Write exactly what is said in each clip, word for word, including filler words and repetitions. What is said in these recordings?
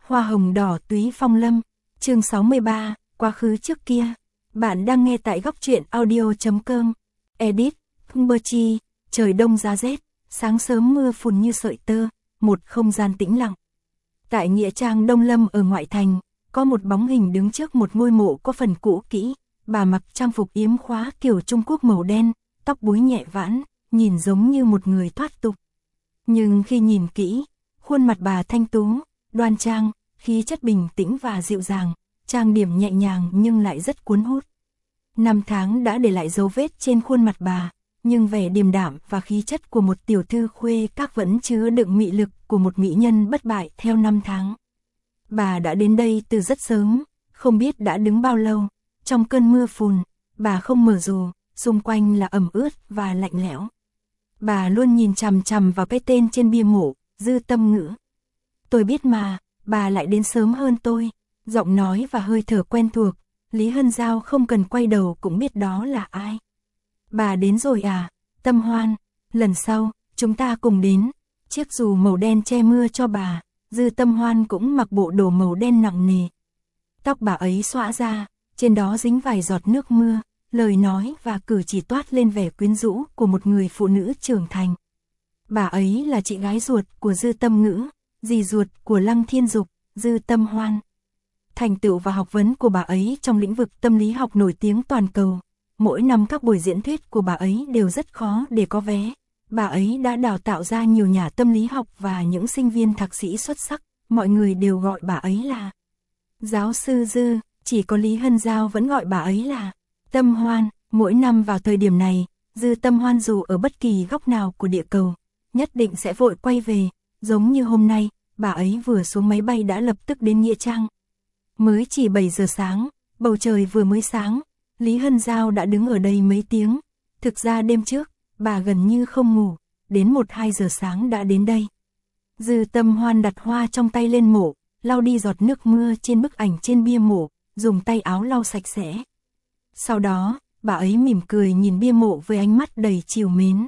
Hoa hồng đỏ túy phong lâm, chương sáu mươi ba, quá khứ trước kia. Bạn đang nghe tại góc truyện audio.com. Edit, Humberchi, trời đông giá rét, sáng sớm mưa phùn như sợi tơ, một không gian tĩnh lặng. Tại nghĩa trang Đông Lâm ở ngoại thành, có một bóng hình đứng trước một ngôi mộ có phần cũ kỹ, bà mặc trang phục yếm khóa kiểu Trung Quốc màu đen, tóc búi nhẹ vãn, nhìn giống như một người thoát tục. Nhưng khi nhìn kỹ, khuôn mặt bà thanh tú, đoan trang, khí chất bình tĩnh và dịu dàng, trang điểm nhẹ nhàng nhưng lại rất cuốn hút. Năm tháng đã để lại dấu vết trên khuôn mặt bà, nhưng vẻ điềm đạm và khí chất của một tiểu thư khuê các vẫn chứa đựng mị lực của một mỹ nhân bất bại theo năm tháng. Bà đã đến đây từ rất sớm, không biết đã đứng bao lâu, trong cơn mưa phùn, bà không mở dù, xung quanh là ẩm ướt và lạnh lẽo. Bà luôn nhìn chằm chằm vào cái tên trên bia mộ, Dư Tâm Ngữ. Tôi biết mà, bà lại đến sớm hơn tôi, giọng nói và hơi thở quen thuộc, Lý Hân Giao không cần quay đầu cũng biết đó là ai. Bà đến rồi à, Tâm Hoan, lần sau, chúng ta cùng đến. Chiếc dù màu đen che mưa cho bà, Dư Tâm Hoan cũng mặc bộ đồ màu đen nặng nề. Tóc bà ấy xõa ra, trên đó dính vài giọt nước mưa, lời nói và cử chỉ toát lên vẻ quyến rũ của một người phụ nữ trưởng thành. Bà ấy là chị gái ruột của Dư Tâm Ngữ, dì ruột của Lăng Thiên Dục, Dư Tâm Hoan. Thành tựu và học vấn của bà ấy trong lĩnh vực tâm lý học nổi tiếng toàn cầu. Mỗi năm các buổi diễn thuyết của bà ấy đều rất khó để có vé. Bà ấy đã đào tạo ra nhiều nhà tâm lý học và những sinh viên thạc sĩ xuất sắc. Mọi người đều gọi bà ấy là giáo sư Dư, chỉ có Lý Hân Giao vẫn gọi bà ấy là Tâm Hoan. Mỗi năm vào thời điểm này, Dư Tâm Hoan dù ở bất kỳ góc nào của địa cầu, nhất định sẽ vội quay về. Giống như hôm nay, bà ấy vừa xuống máy bay đã lập tức đến nghĩa trang. Mới chỉ bảy giờ sáng, bầu trời vừa mới sáng, Lý Hân Giao đã đứng ở đây mấy tiếng. Thực ra đêm trước, bà gần như không ngủ, đến một hai giờ sáng đã đến đây. Dư Tâm Hoan đặt hoa trong tay lên mộ, lau đi giọt nước mưa trên bức ảnh trên bia mộ, dùng tay áo lau sạch sẽ. Sau đó, bà ấy mỉm cười nhìn bia mộ với ánh mắt đầy trìu mến.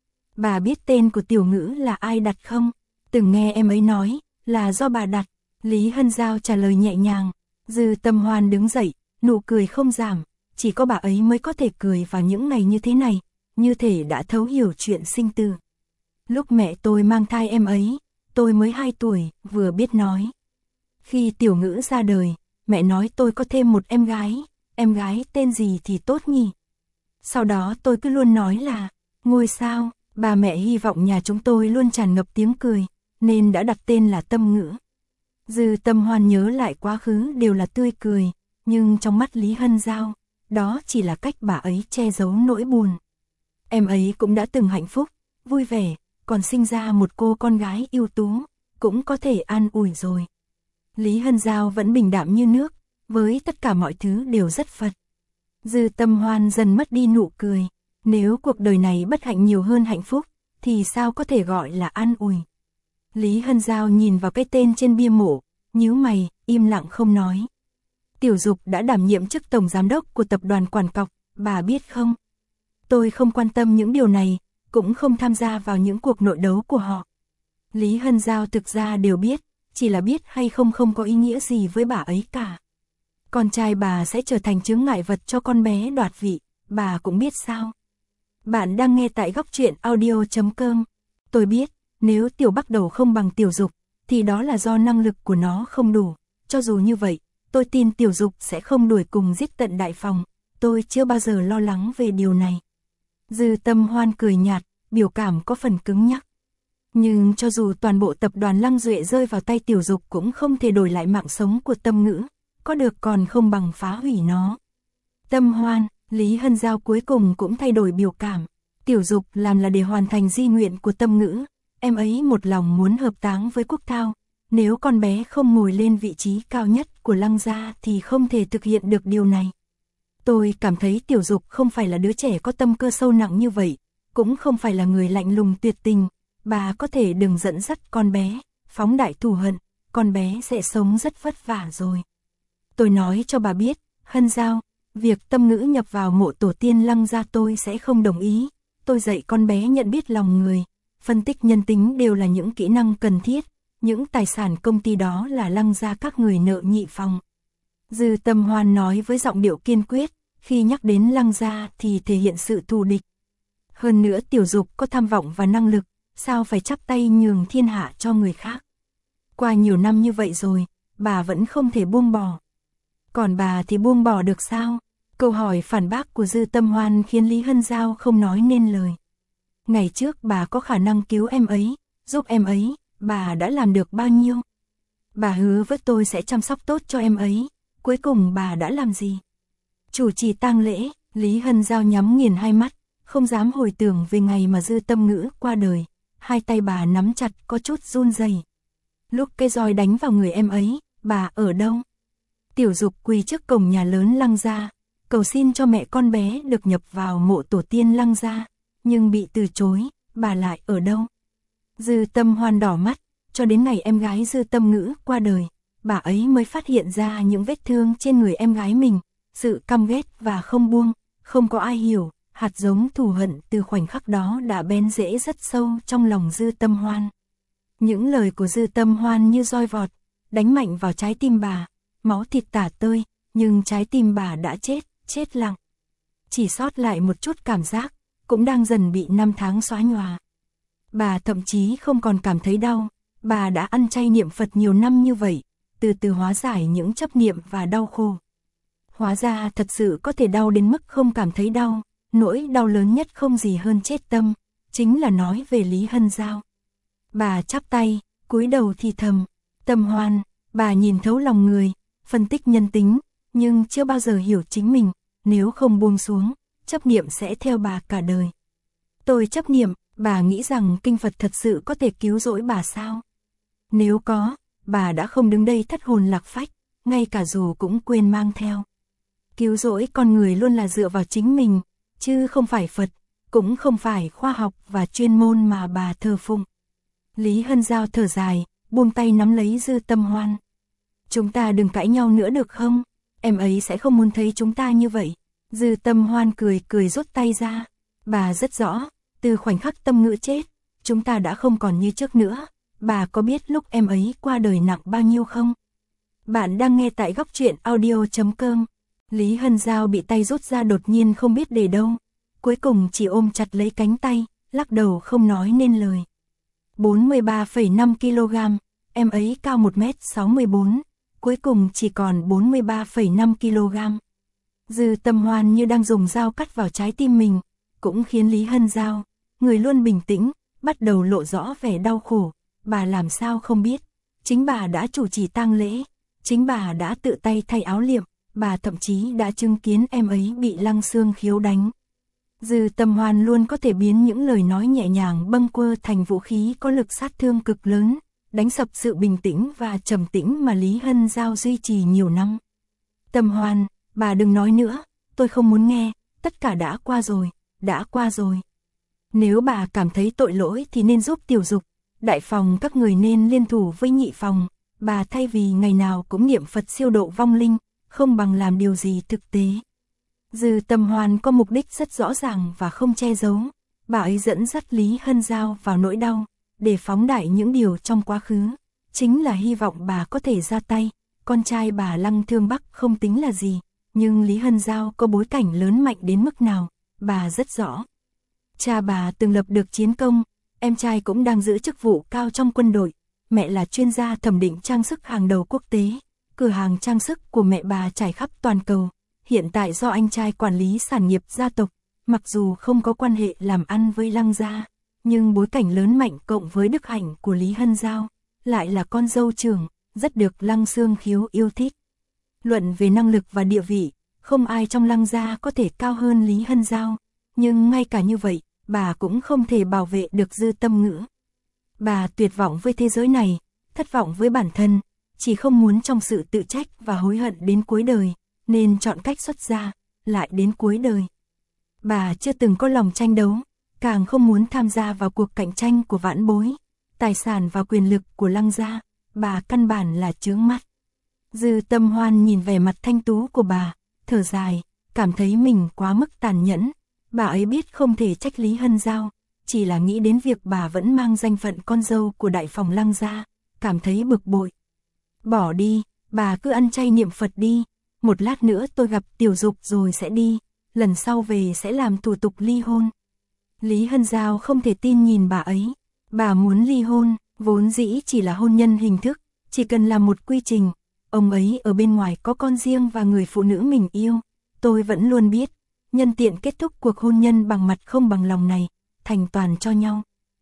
Bà biết tên của Tiểu Ngữ là ai đặt không? Từng nghe em ấy nói, là do bà đặt. Lý Hân Giao trả lời nhẹ nhàng. Dư Tâm Hoan đứng dậy, nụ cười không giảm, chỉ có bà ấy mới có thể cười vào những ngày như thế này, như thể đã thấu hiểu chuyện sinh tử. Lúc mẹ tôi mang thai em ấy, tôi mới hai tuổi, vừa biết nói. Khi Tiểu Ngữ ra đời, mẹ nói tôi có thêm một em gái, em gái tên gì thì tốt nhỉ? Sau đó tôi cứ luôn nói là, ngôi sao, bà mẹ hy vọng nhà chúng tôi luôn tràn ngập tiếng cười, nên đã đặt tên là Tâm Ngữ. Dư Tâm Hoan nhớ lại quá khứ đều là tươi cười, nhưng trong mắt Lý Hân Giao, đó chỉ là cách bà ấy che giấu nỗi buồn. Em ấy cũng đã từng hạnh phúc, vui vẻ, còn sinh ra một cô con gái ưu tú, cũng có thể an ủi rồi. Lý Hân Giao vẫn bình đạm như nước, với tất cả mọi thứ đều rất Phật. Dư Tâm Hoan dần mất đi nụ cười, nếu cuộc đời này bất hạnh nhiều hơn hạnh phúc, thì sao có thể gọi là an ủi. Lý Hân Giao nhìn vào cái tên trên bia mộ, nhíu mày, im lặng không nói. Tiểu Dục đã đảm nhiệm chức tổng giám đốc của tập đoàn Quản Cọc, bà biết không? Tôi không quan tâm những điều này, cũng không tham gia vào những cuộc nội đấu của họ. Lý Hân Giao thực ra đều biết, chỉ là biết hay không không có ý nghĩa gì với bà ấy cả. Con trai bà sẽ trở thành chướng ngại vật cho con bé đoạt vị, bà cũng biết sao? Bạn đang nghe tại góc truyện audio.com. Tôi biết, nếu Tiểu Bắc Đầu không bằng Tiểu Dục, thì đó là do năng lực của nó không đủ. Cho dù như vậy, tôi tin Tiểu Dục sẽ không đuổi cùng giết tận Đại Phòng. Tôi chưa bao giờ lo lắng về điều này. Dư Tâm Hoan cười nhạt, biểu cảm có phần cứng nhắc. Nhưng cho dù toàn bộ tập đoàn Lăng Duệ rơi vào tay Tiểu Dục cũng không thể đổi lại mạng sống của Tâm Ngữ. Có được còn không bằng phá hủy nó. Tâm Hoan, Lý Hân Giao cuối cùng cũng thay đổi biểu cảm. Tiểu Dục làm là để hoàn thành di nguyện của Tâm Ngữ. Em ấy một lòng muốn hợp táng với Quốc Thao. Nếu con bé không ngồi lên vị trí cao nhất của Lăng gia thì không thể thực hiện được điều này. Tôi cảm thấy Tiểu Dục không phải là đứa trẻ có tâm cơ sâu nặng như vậy, cũng không phải là người lạnh lùng tuyệt tình. Bà có thể đừng dẫn dắt con bé, phóng đại thù hận, con bé sẽ sống rất vất vả rồi. Tôi nói cho bà biết, Hân Giao, việc Tâm Ngữ nhập vào mộ tổ tiên Lăng gia tôi sẽ không đồng ý. Tôi dạy con bé nhận biết lòng người, phân tích nhân tính đều là những kỹ năng cần thiết. những tài sản công ty đó là Lăng gia các người nợ Nhị Phòng. Dư Tâm Hoan nói với giọng điệu kiên quyết, khi nhắc đến Lăng gia thì thể hiện sự thù địch. Hơn nữa Tiểu Dục có tham vọng và năng lực, sao phải chắp tay nhường thiên hạ cho người khác. Qua nhiều năm như vậy rồi, bà vẫn không thể buông bỏ. Còn bà thì buông bỏ được sao? Câu hỏi phản bác của Dư Tâm Hoan khiến Lý Hân Giao không nói nên lời. Ngày trước bà có khả năng cứu em ấy, giúp em ấy, bà đã làm được bao nhiêu? Bà hứa với tôi sẽ chăm sóc tốt cho em ấy, cuối cùng bà đã làm gì? Chủ trì tang lễ, Lý Hân Giao nhắm nghiền hai mắt, không dám hồi tưởng về ngày mà Dư Tâm Ngữ qua đời, hai tay bà nắm chặt có chút run rẩy. Lúc cây roi đánh vào người em ấy, bà ở đâu? Tiểu Dục quỳ trước cổng nhà lớn Lăng gia, cầu xin cho mẹ con bé được nhập vào mộ tổ tiên Lăng gia, nhưng bị từ chối, bà lại ở đâu? Dư Tâm Hoan đỏ mắt, cho đến ngày em gái Dư Tâm Ngữ qua đời, bà ấy mới phát hiện ra những vết thương trên người em gái mình, sự căm ghét và không buông, không có ai hiểu, hạt giống thù hận từ khoảnh khắc đó đã bén rễ rất sâu trong lòng Dư Tâm Hoan. Những lời của Dư Tâm Hoan như roi vọt, đánh mạnh vào trái tim bà, máu thịt tả tơi, nhưng trái tim bà đã chết, chết lặng. Chỉ sót lại một chút cảm giác, cũng đang dần bị năm tháng xóa nhòa. Bà thậm chí không còn cảm thấy đau, bà đã ăn chay niệm Phật nhiều năm như vậy, từ từ hóa giải những chấp niệm và đau khổ. Hóa ra thật sự có thể đau đến mức không cảm thấy đau, nỗi đau lớn nhất không gì hơn chết tâm, chính là nói về Lý Hân Giao. Bà chắp tay, cúi đầu thì thầm, Tâm Hoan, bà nhìn thấu lòng người, phân tích nhân tính, nhưng chưa bao giờ hiểu chính mình, nếu không buông xuống, chấp niệm sẽ theo bà cả đời. Tôi chấp niệm, bà nghĩ rằng kinh Phật thật sự có thể cứu rỗi bà sao? Nếu có, bà đã không đứng đây thất hồn lạc phách, ngay cả dù cũng quên mang theo. Cứu rỗi con người luôn là dựa vào chính mình, chứ không phải Phật, cũng không phải khoa học và chuyên môn mà bà thờ phụng. Lý Hân Giao thở dài, buông tay nắm lấy Dư Tâm Hoan. Chúng ta đừng cãi nhau nữa được không? Em ấy sẽ không muốn thấy chúng ta như vậy. Dư Tâm Hoan cười cười rút tay ra. Bà rất rõ, từ khoảnh khắc Tâm Ngữ chết, chúng ta đã không còn như trước nữa. Bà có biết lúc em ấy qua đời nặng bao nhiêu không? Bạn đang nghe tại góc truyện audio chấm com. Lý Hân Giao bị tay rút ra đột nhiên không biết để đâu. Cuối cùng chỉ ôm chặt lấy cánh tay, lắc đầu không nói nên lời. bốn mươi ba phẩy năm ki lô gam, em ấy cao một mét sáu mươi bốn, cuối cùng chỉ còn bốn mươi ba phẩy năm ki lô gam. Dư Tâm Hoan như đang dùng dao cắt vào trái tim mình, cũng khiến Lý Hân Giao, người luôn bình tĩnh, bắt đầu lộ rõ vẻ đau khổ. Bà làm sao không biết, chính bà đã chủ trì tang lễ, chính bà đã tự tay thay áo liệm, bà thậm chí đã chứng kiến em ấy bị Lăng Xương Khiếu đánh. Dư Tâm Hoan luôn có thể biến những lời nói nhẹ nhàng bâng quơ thành vũ khí có lực sát thương cực lớn, đánh sập sự bình tĩnh và trầm tĩnh mà Lý Hân Giao duy trì nhiều năm. Tâm Hoan, bà đừng nói nữa, tôi không muốn nghe, tất cả đã qua rồi, đã qua rồi. Nếu bà cảm thấy tội lỗi thì nên giúp Tiểu Dục, Đại Phòng các người nên liên thủ với Nhị Phòng, bà thay vì ngày nào cũng niệm Phật siêu độ vong linh, không bằng làm điều gì thực tế. Dư Tâm Hoan có mục đích rất rõ ràng và không che giấu, bà ấy dẫn dắt Lý Hân Giao vào nỗi đau, để phóng đại những điều trong quá khứ, chính là hy vọng bà có thể ra tay. Con trai bà Lăng Thương Bắc không tính là gì, nhưng Lý Hân Giao có bối cảnh lớn mạnh đến mức nào, bà rất rõ. Cha bà từng lập được chiến công, em trai cũng đang giữ chức vụ cao trong quân đội, mẹ là chuyên gia thẩm định trang sức hàng đầu quốc tế, cửa hàng trang sức của mẹ bà trải khắp toàn cầu, hiện tại do anh trai quản lý sản nghiệp gia tộc, mặc dù không có quan hệ làm ăn với Lăng gia, nhưng bối cảnh lớn mạnh cộng với đức hạnh của Lý Hân Giao, lại là con dâu trưởng, rất được Lăng Xương Khiếu yêu thích. Luận về năng lực và địa vị, không ai trong Lăng gia có thể cao hơn Lý Hân Giao, nhưng ngay cả như vậy, bà cũng không thể bảo vệ được Dư Tâm Ngữ. Bà tuyệt vọng với thế giới này, thất vọng với bản thân, chỉ không muốn trong sự tự trách và hối hận đến cuối đời, nên chọn cách xuất gia, lại đến cuối đời. Bà chưa từng có lòng tranh đấu, càng không muốn tham gia vào cuộc cạnh tranh của vãn bối, tài sản và quyền lực của Lăng gia, bà căn bản là chướng mắt. Dư Tâm Hoan nhìn vẻ mặt thanh tú của bà, thở dài, cảm thấy mình quá mức tàn nhẫn. Bà ấy biết không thể trách Lý Hân Giao, chỉ là nghĩ đến việc bà vẫn mang danh phận con dâu của Đại Phòng Lăng gia, cảm thấy bực bội. Bỏ đi, bà cứ ăn chay niệm Phật đi, một lát nữa tôi gặp Tiểu Dục rồi sẽ đi, lần sau về sẽ làm thủ tục ly hôn. Lý Hân Giao không thể tin nhìn bà ấy, bà muốn ly hôn, vốn dĩ chỉ là hôn nhân hình thức, chỉ cần làm một quy trình, ông ấy ở bên ngoài có con riêng và người phụ nữ mình yêu, tôi vẫn luôn biết, nhân tiện kết thúc cuộc hôn nhân bằng mặt không bằng lòng này, thành toàn cho nhau.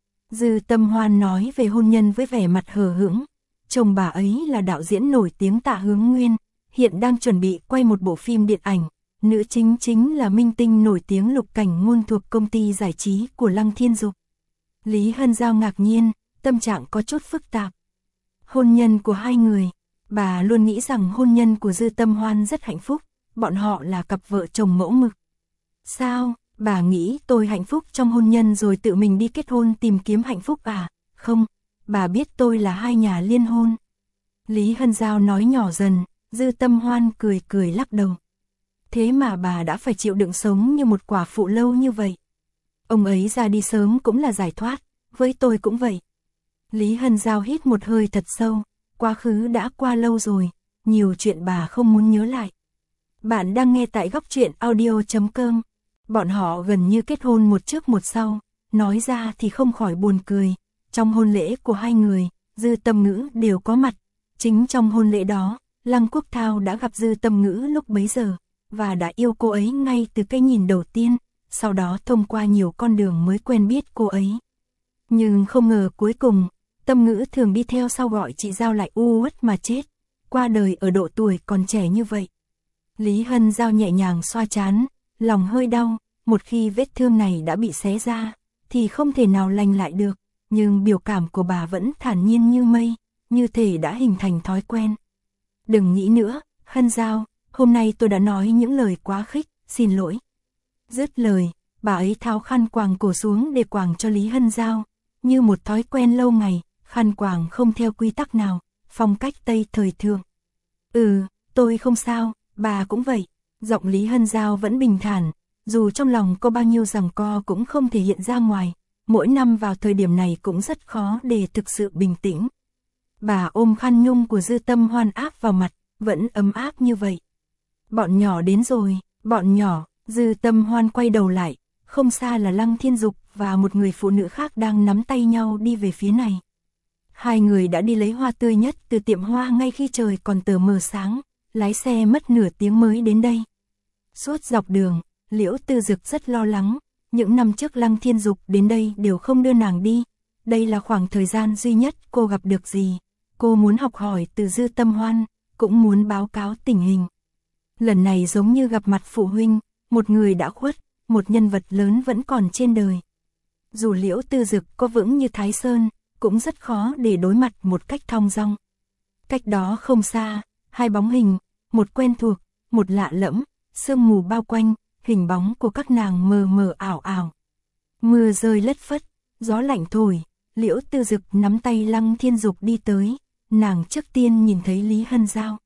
Dư Tâm Hoan nói về hôn nhân với vẻ mặt hờ hững, chồng bà ấy là đạo diễn nổi tiếng Tạ Hướng Nguyên, hiện đang chuẩn bị quay một bộ phim điện ảnh, nữ chính chính là minh tinh nổi tiếng Lục Cảnh Ngôn thuộc công ty giải trí của Lăng Thiên Dục. Lý Hân Giao ngạc nhiên, tâm trạng có chút phức tạp. Hôn nhân của hai người, bà luôn nghĩ rằng hôn nhân của Dư Tâm Hoan rất hạnh phúc, bọn họ là cặp vợ chồng mẫu mực. Sao, bà nghĩ tôi hạnh phúc trong hôn nhân rồi tự mình đi kết hôn tìm kiếm hạnh phúc à? Không, bà biết tôi là hai nhà liên hôn. Lý Hân Giao nói nhỏ dần, Dư Tâm Hoan cười cười lắc đầu. Thế mà bà đã phải chịu đựng sống như một quả phụ lâu như vậy. Ông ấy ra đi sớm cũng là giải thoát, với tôi cũng vậy. Lý Hân Giao hít một hơi thật sâu, quá khứ đã qua lâu rồi, nhiều chuyện bà không muốn nhớ lại. Bạn đang nghe tại góc truyện audio chấm com. Bọn họ gần như kết hôn một trước một sau, nói ra thì không khỏi buồn cười. Trong hôn lễ của hai người, Dư Tâm Ngữ đều có mặt. Chính trong hôn lễ đó, Lăng Quốc Thao đã gặp Dư Tâm Ngữ lúc bấy giờ, và đã yêu cô ấy ngay từ cái nhìn đầu tiên, sau đó thông qua nhiều con đường mới quen biết cô ấy. Nhưng không ngờ cuối cùng, Tâm Ngữ thường đi theo sau gọi chị Giao lại u uất mà chết, qua đời ở độ tuổi còn trẻ như vậy. Lý Hân Giao nhẹ nhàng xoa trán, lòng hơi đau, một khi vết thương này đã bị xé ra, thì không thể nào lành lại được, nhưng biểu cảm của bà vẫn thản nhiên như mây, như thể đã hình thành thói quen. Đừng nghĩ nữa, Hân Giao, hôm nay tôi đã nói những lời quá khích, xin lỗi. Dứt lời, bà ấy tháo khăn quàng cổ xuống để quàng cho Lý Hân Giao, như một thói quen lâu ngày, khăn quàng không theo quy tắc nào, phong cách Tây thời thượng. Ừ, tôi không sao, bà cũng vậy. Giọng Lý Hân Giao vẫn bình thản, dù trong lòng có bao nhiêu giằng co cũng không thể hiện ra ngoài, mỗi năm vào thời điểm này cũng rất khó để thực sự bình tĩnh. Bà ôm khăn nhung của Dư Tâm Hoan áp vào mặt, vẫn ấm áp như vậy. Bọn nhỏ đến rồi, bọn nhỏ. Dư Tâm Hoan quay đầu lại, không xa là Lăng Thiên Dục và một người phụ nữ khác đang nắm tay nhau đi về phía này. Hai người đã đi lấy hoa tươi nhất từ tiệm hoa ngay khi trời còn tờ mờ sáng, lái xe mất nửa tiếng mới đến đây. Suốt dọc đường, Liễu Tư Dực rất lo lắng, những năm trước Lăng Thiên Dục đến đây đều không đưa nàng đi, đây là khoảng thời gian duy nhất cô gặp được gì. Cô muốn học hỏi từ Dư Tâm Hoan, cũng muốn báo cáo tình hình. Lần này giống như gặp mặt phụ huynh, một người đã khuất, một nhân vật lớn vẫn còn trên đời. Dù Liễu Tư Dực có vững như Thái Sơn, cũng rất khó để đối mặt một cách thong dong. Cách đó không xa, hai bóng hình, một quen thuộc, một lạ lẫm, sương mù bao quanh, hình bóng của các nàng mờ mờ ảo ảo. Mưa rơi lất phất, gió lạnh thổi, Liễu Tư Dực nắm tay Lăng Thiên Dục đi tới, nàng trước tiên nhìn thấy Lý Hân Giao.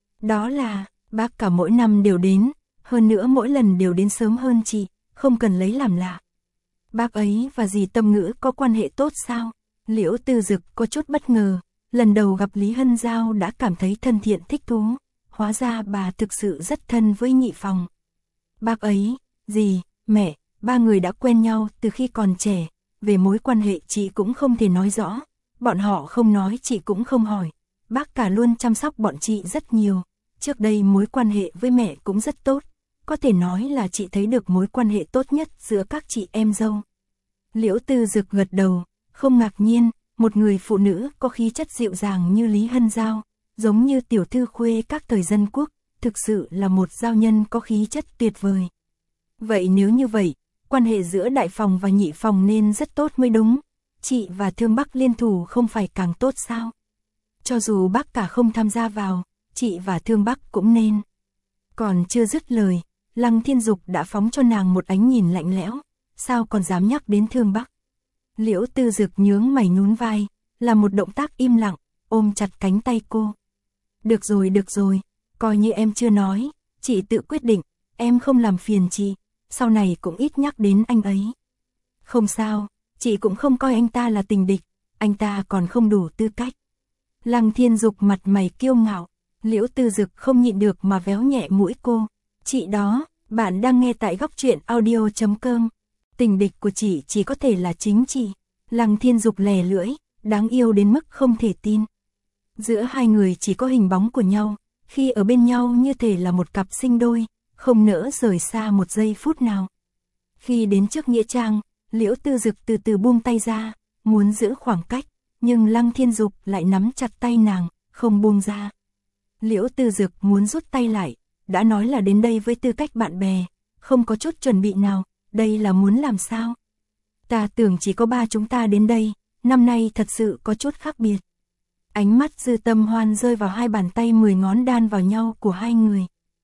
Đó là, bác cả mỗi năm đều đến, hơn nữa mỗi lần đều đến sớm hơn chị, không cần lấy làm lạ. Bác ấy và dì Tâm Ngữ có quan hệ tốt sao? Liễu Tư Dực có chút bất ngờ, lần đầu gặp Lý Hân Giao đã cảm thấy thân thiện thích thú, hóa ra bà thực sự rất thân với nhị phòng. Bác ấy, dì, mẹ, ba người đã quen nhau từ khi còn trẻ, về mối quan hệ chị cũng không thể nói rõ, bọn họ không nói chị cũng không hỏi, bác cả luôn chăm sóc bọn chị rất nhiều, trước đây mối quan hệ với mẹ cũng rất tốt, có thể nói là chị thấy được mối quan hệ tốt nhất giữa các chị em dâu. Liễu Tư Dực gật đầu, không ngạc nhiên, một người phụ nữ có khí chất dịu dàng như Lý Hân Giao, giống như tiểu thư khuê các thời dân quốc, thực sự là một giao nhân có khí chất tuyệt vời. Vậy nếu như vậy, quan hệ giữa đại phòng và nhị phòng nên rất tốt mới đúng, chị và Thương Bắc liên thủ không phải càng tốt sao? Cho dù bác cả không tham gia vào, chị và Thương Bắc cũng nên. Còn chưa dứt lời, Lăng Thiên Dục đã phóng cho nàng một ánh nhìn lạnh lẽo, sao còn dám nhắc đến Thương Bắc. Liễu Tư Dực nhướng mày nhún vai, là một động tác im lặng, ôm chặt cánh tay cô. Được rồi được rồi, coi như em chưa nói, chị tự quyết định, em không làm phiền chị, sau này cũng ít nhắc đến anh ấy. Không sao, chị cũng không coi anh ta là tình địch, anh ta còn không đủ tư cách. Lăng Thiên Dục mặt mày kiêu ngạo, Liễu Tư Dực không nhịn được mà véo nhẹ mũi cô. Chị đó, bạn đang nghe tại góc truyện audio chấm com. Tình địch của chị chỉ có thể là chính chị. Lăng Thiên Dục lè lưỡi, đáng yêu đến mức không thể tin. Giữa hai người chỉ có hình bóng của nhau, khi ở bên nhau như thể là một cặp sinh đôi, không nỡ rời xa một giây phút nào. Khi đến trước nghĩa trang, Liễu Tư Dực từ từ buông tay ra, muốn giữ khoảng cách, nhưng Lăng Thiên Dục lại nắm chặt tay nàng, không buông ra. Liễu Tư Dực muốn rút tay lại, đã nói là đến đây với tư cách bạn bè, không có chút chuẩn bị nào, đây là muốn làm sao? Ta tưởng chỉ có ba chúng ta đến đây, năm nay thật sự có chút khác biệt. Ánh mắt Dư Tâm Hoan rơi vào hai bàn tay mười ngón đan vào nhau của hai người.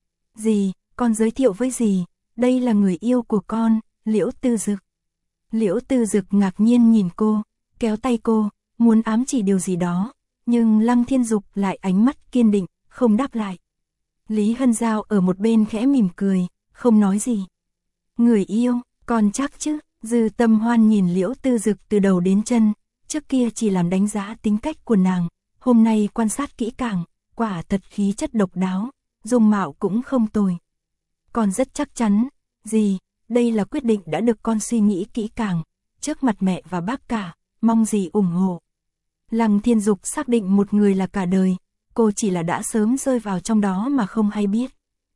Dì, con giới thiệu với dì, đây là người yêu của con, Liễu Tư Dực. Liễu Tư Dực ngạc nhiên nhìn cô, kéo tay cô, muốn ám chỉ điều gì đó, nhưng Lăng Thiên Dục lại ánh mắt kiên định, không đáp lại. Lý Hân Giao ở một bên khẽ mỉm cười, không nói gì. Người yêu, con chắc chứ? Dư Tâm Hoan nhìn Liễu Tư Dực từ đầu đến chân, trước kia chỉ làm đánh giá tính cách của nàng, hôm nay quan sát kỹ càng, quả thật khí chất độc đáo, dung mạo cũng không tồi. Con rất chắc chắn, dì, đây là quyết định đã được con suy nghĩ kỹ càng, trước mặt mẹ và bác cả, mong dì ủng hộ. Lăng Thiên Dục xác định một người là cả đời, cô chỉ là đã sớm rơi vào trong đó mà không hay biết.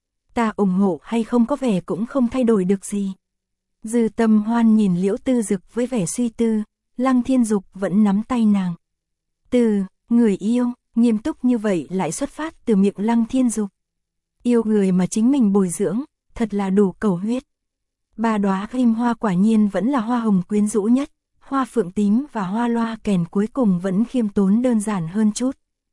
Ta ủng hộ hay không có vẻ cũng không thay đổi được gì. Dư Tâm Hoan nhìn Liễu Tư Dực với vẻ suy tư, Lăng Thiên Dục vẫn nắm tay nàng. Từ, người yêu, nghiêm túc như vậy lại xuất phát từ miệng Lăng Thiên Dục. Yêu người mà chính mình bồi dưỡng, thật là đủ cầu huyết. Ba đóa kim hoa quả nhiên vẫn là hoa hồng quyến rũ nhất, hoa phượng tím và hoa loa kèn cuối cùng vẫn khiêm tốn đơn giản hơn chút.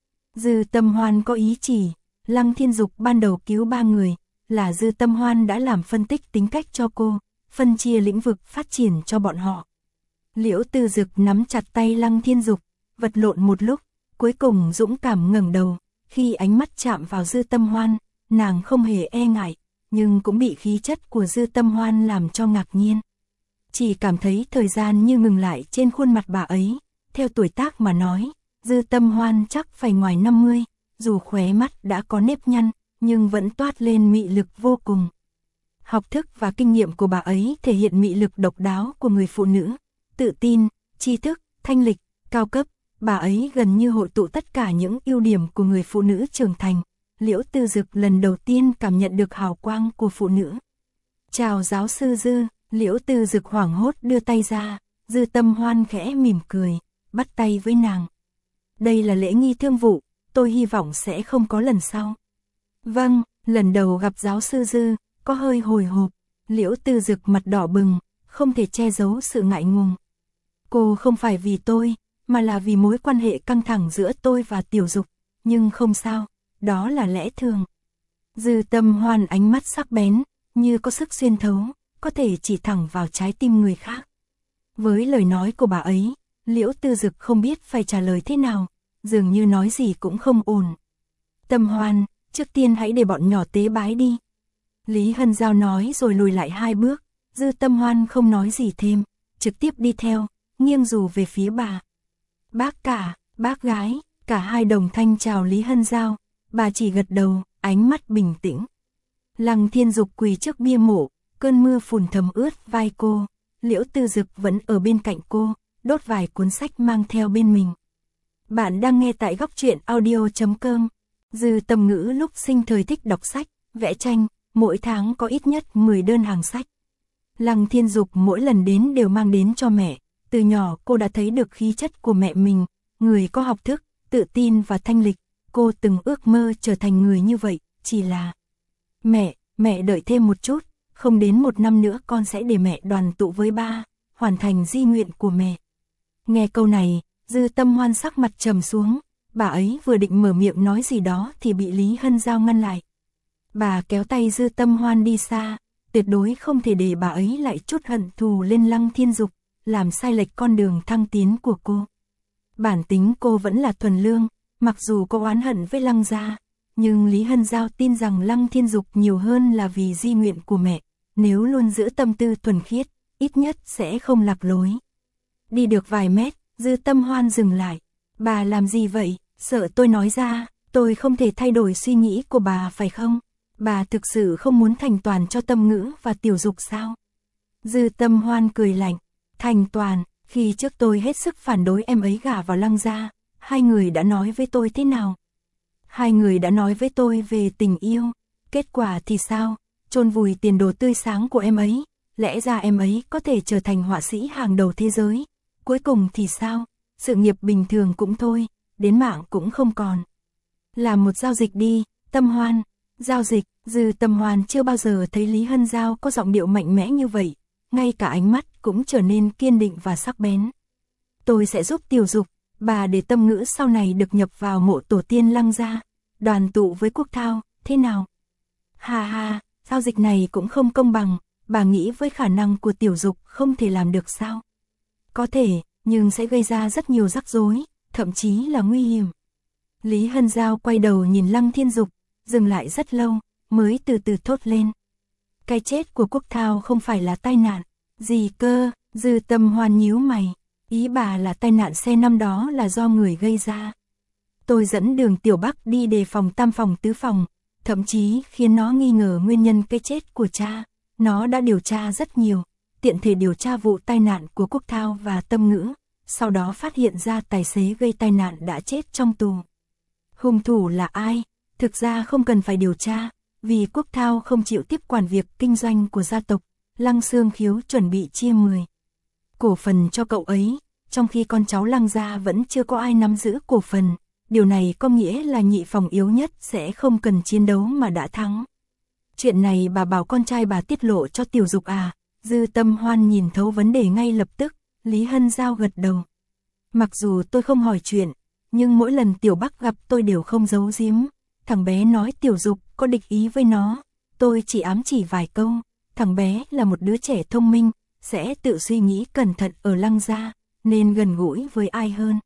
Dư Tâm Hoan có ý chỉ, Lăng Thiên Dục ban đầu cứu ba người, là Dư Tâm Hoan đã làm phân tích tính cách cho cô, phân chia lĩnh vực phát triển cho bọn họ. Liễu Tư Dực nắm chặt tay Lăng Thiên Dục, vật lộn một lúc, cuối cùng dũng cảm ngẩng đầu, khi ánh mắt chạm vào Dư Tâm Hoan, nàng không hề e ngại, nhưng cũng bị khí chất của Dư Tâm Hoan làm cho ngạc nhiên. Chỉ cảm thấy thời gian như ngừng lại trên khuôn mặt bà ấy, theo tuổi tác mà nói, Dư Tâm Hoan chắc phải ngoài năm mươi, dù khóe mắt đã có nếp nhăn, nhưng vẫn toát lên mị lực vô cùng. Học thức và kinh nghiệm của bà ấy thể hiện mị lực độc đáo của người phụ nữ, tự tin, tri thức, thanh lịch, cao cấp, bà ấy gần như hội tụ tất cả những ưu điểm của người phụ nữ trưởng thành. Liễu Tư Dực lần đầu tiên cảm nhận được hào quang của phụ nữ. Chào giáo sư Dư, Liễu Tư Dực hoảng hốt đưa tay ra, Dư Tâm Hoan khẽ mỉm cười, bắt tay với nàng. Đây là lễ nghi thương vụ, tôi hy vọng sẽ không có lần sau. Vâng, lần đầu gặp giáo sư Dư, có hơi hồi hộp, Liễu Tư Dực mặt đỏ bừng, không thể che giấu sự ngại ngùng. Cô không phải vì tôi, mà là vì mối quan hệ căng thẳng giữa tôi và Tiểu Dục, nhưng không sao, đó là lẽ thường. Dư Tâm Hoan ánh mắt sắc bén, như có sức xuyên thấu, có thể chỉ thẳng vào trái tim người khác. Với lời nói của bà ấy, Liễu Tư Dực không biết phải trả lời thế nào, dường như nói gì cũng không ổn. Tâm Hoan, trước tiên hãy để bọn nhỏ tế bái đi. Lý Hân Giao nói rồi lùi lại hai bước, Dư Tâm Hoan không nói gì thêm, trực tiếp đi theo, nghiêng dù về phía bà. Bác cả, bác gái, cả hai đồng thanh chào Lý Hân Giao, bà chỉ gật đầu, ánh mắt bình tĩnh. Lăng Thiên Dục quỳ trước bia mộ, cơn mưa phùn thấm ướt vai cô, Liễu Tư Dực vẫn ở bên cạnh cô, đốt vài cuốn sách mang theo bên mình. Bạn đang nghe tại góc truyện audio chấm com. Dư Tâm Ngữ lúc sinh thời thích đọc sách, vẽ tranh, mỗi tháng có ít nhất mười đơn hàng sách. Lăng Thiên Dục mỗi lần đến đều mang đến cho mẹ, từ nhỏ cô đã thấy được khí chất của mẹ mình, người có học thức, tự tin và thanh lịch, cô từng ước mơ trở thành người như vậy, chỉ là... Mẹ, mẹ đợi thêm một chút, không đến một năm nữa con sẽ để mẹ đoàn tụ với ba, hoàn thành di nguyện của mẹ. Nghe câu này, Dư Tâm Hoan sắc mặt trầm xuống, bà ấy vừa định mở miệng nói gì đó thì bị Lý Hân Giao ngăn lại. Bà kéo tay Dư Tâm Hoan đi xa, tuyệt đối không thể để bà ấy lại chút hận thù lên Lăng Thiên Dục, làm sai lệch con đường thăng tiến của cô. Bản tính cô vẫn là thuần lương, mặc dù có oán hận với Lăng gia, nhưng Lý Hân Giao tin rằng Lăng Thiên Dục nhiều hơn là vì di nguyện của mẹ, nếu luôn giữ tâm tư thuần khiết, ít nhất sẽ không lạc lối. Đi được vài mét, Dư Tâm Hoan dừng lại, bà làm gì vậy, Sợ tôi nói ra, tôi không thể thay đổi suy nghĩ của bà phải không? Bà thực sự không muốn thành toàn cho Tâm Ngữ và Tiểu Dục sao? Dư Tâm Hoan cười lạnh, thành toàn, khi trước tôi hết sức phản đối em ấy gả vào Lăng gia, hai người đã nói với tôi thế nào? Hai người đã nói với tôi về tình yêu, kết quả thì sao? Chôn vùi tiền đồ tươi sáng của em ấy, lẽ ra em ấy có thể trở thành họa sĩ hàng đầu thế giới, cuối cùng thì sao? Sự nghiệp bình thường cũng thôi, đến mạng cũng không còn. Làm một giao dịch đi, Tâm Hoan. Giao dịch, Dư Tâm Hoan chưa bao giờ thấy Lý Hân Giao có giọng điệu mạnh mẽ như vậy, ngay cả ánh mắt cũng trở nên kiên định và sắc bén. Tôi sẽ giúp Tiểu Dục, bà để Tâm Ngữ sau này được nhập vào mộ tổ tiên Lăng gia, đoàn tụ với Quốc Thao, thế nào? Hà hà, giao dịch này cũng không công bằng, bà nghĩ với khả năng của Tiểu Dục không thể làm được sao? Có thể, nhưng sẽ gây ra rất nhiều rắc rối, thậm chí là nguy hiểm. Lý Hân Giao quay đầu nhìn Lăng Thiên Dục, dừng lại rất lâu, mới từ từ thốt lên. Cái chết của Quốc Thao không phải là tai nạn, gì cơ? Dư Tâm Hoan nhíu mày, ý bà là tai nạn xe năm đó là do người gây ra. Tôi dẫn Đường Tiểu Bắc đi đề phòng tam phòng tứ phòng, thậm chí khiến nó nghi ngờ nguyên nhân cái chết của cha. Nó đã điều tra rất nhiều, tiện thể điều tra vụ tai nạn của Quốc Thao và Tâm Ngữ, sau đó phát hiện ra tài xế gây tai nạn đã chết trong tù. Hung thủ là ai? Thực ra không cần phải điều tra, vì Quốc Thao không chịu tiếp quản việc kinh doanh của gia tộc, Lăng Xương Khiếu chuẩn bị chia mười cổ phần cho cậu ấy, trong khi con cháu Lăng gia vẫn chưa có ai nắm giữ cổ phần. Điều này có nghĩa là nhị phòng yếu nhất sẽ không cần chiến đấu mà đã thắng. Chuyện này bà bảo con trai bà tiết lộ cho Tiểu Dục à? Dư Tâm Hoan nhìn thấu vấn đề ngay lập tức, Lý Hân Giao gật đầu. Mặc dù tôi không hỏi chuyện, nhưng mỗi lần Tiểu Bắc gặp tôi đều không giấu giếm. Thằng bé nói Tiểu Dục có địch ý với nó, tôi chỉ ám chỉ vài câu. Thằng bé là một đứa trẻ thông minh, sẽ tự suy nghĩ cẩn thận ở Lăng gia, nên gần gũi với ai hơn.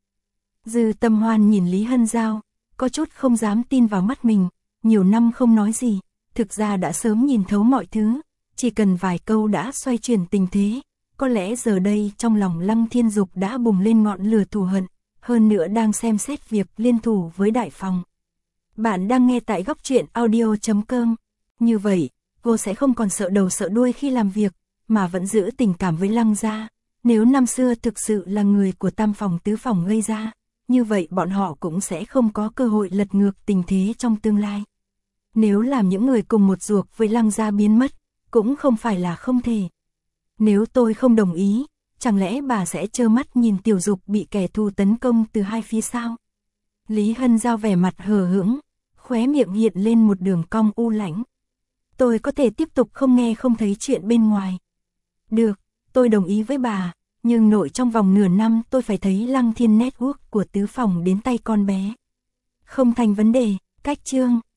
Dư Tâm Hoan nhìn Lý Hân Giao, có chút không dám tin vào mắt mình, nhiều năm không nói gì, thực ra đã sớm nhìn thấu mọi thứ, chỉ cần vài câu đã xoay chuyển tình thế, có lẽ giờ đây trong lòng Lăng Thiên Dục đã bùng lên ngọn lửa thù hận, hơn nữa đang xem xét việc liên thủ với Đại Phòng. Bạn đang nghe tại góc truyện audio chấm com, như vậy, cô sẽ không còn sợ đầu sợ đuôi khi làm việc, mà vẫn giữ tình cảm với Lăng gia. Nếu năm xưa thực sự là người của tam phòng tứ phòng gây ra, như vậy bọn họ cũng sẽ không có cơ hội lật ngược tình thế trong tương lai. Nếu làm những người cùng một ruột với Lăng gia biến mất, cũng không phải là không thể. Nếu tôi không đồng ý, chẳng lẽ bà sẽ trơ mắt nhìn Tiểu Dục bị kẻ thù tấn công từ hai phía sao? Lý Hân Giao vẻ mặt hờ hững, khóe miệng hiện lên một đường cong u lãnh. Tôi có thể tiếp tục không nghe không thấy chuyện bên ngoài. Được, tôi đồng ý với bà, nhưng nội trong vòng nửa năm tôi phải thấy Lăng Thiên Network của tứ phòng đến tay con bé. Không thành vấn đề, cách chương.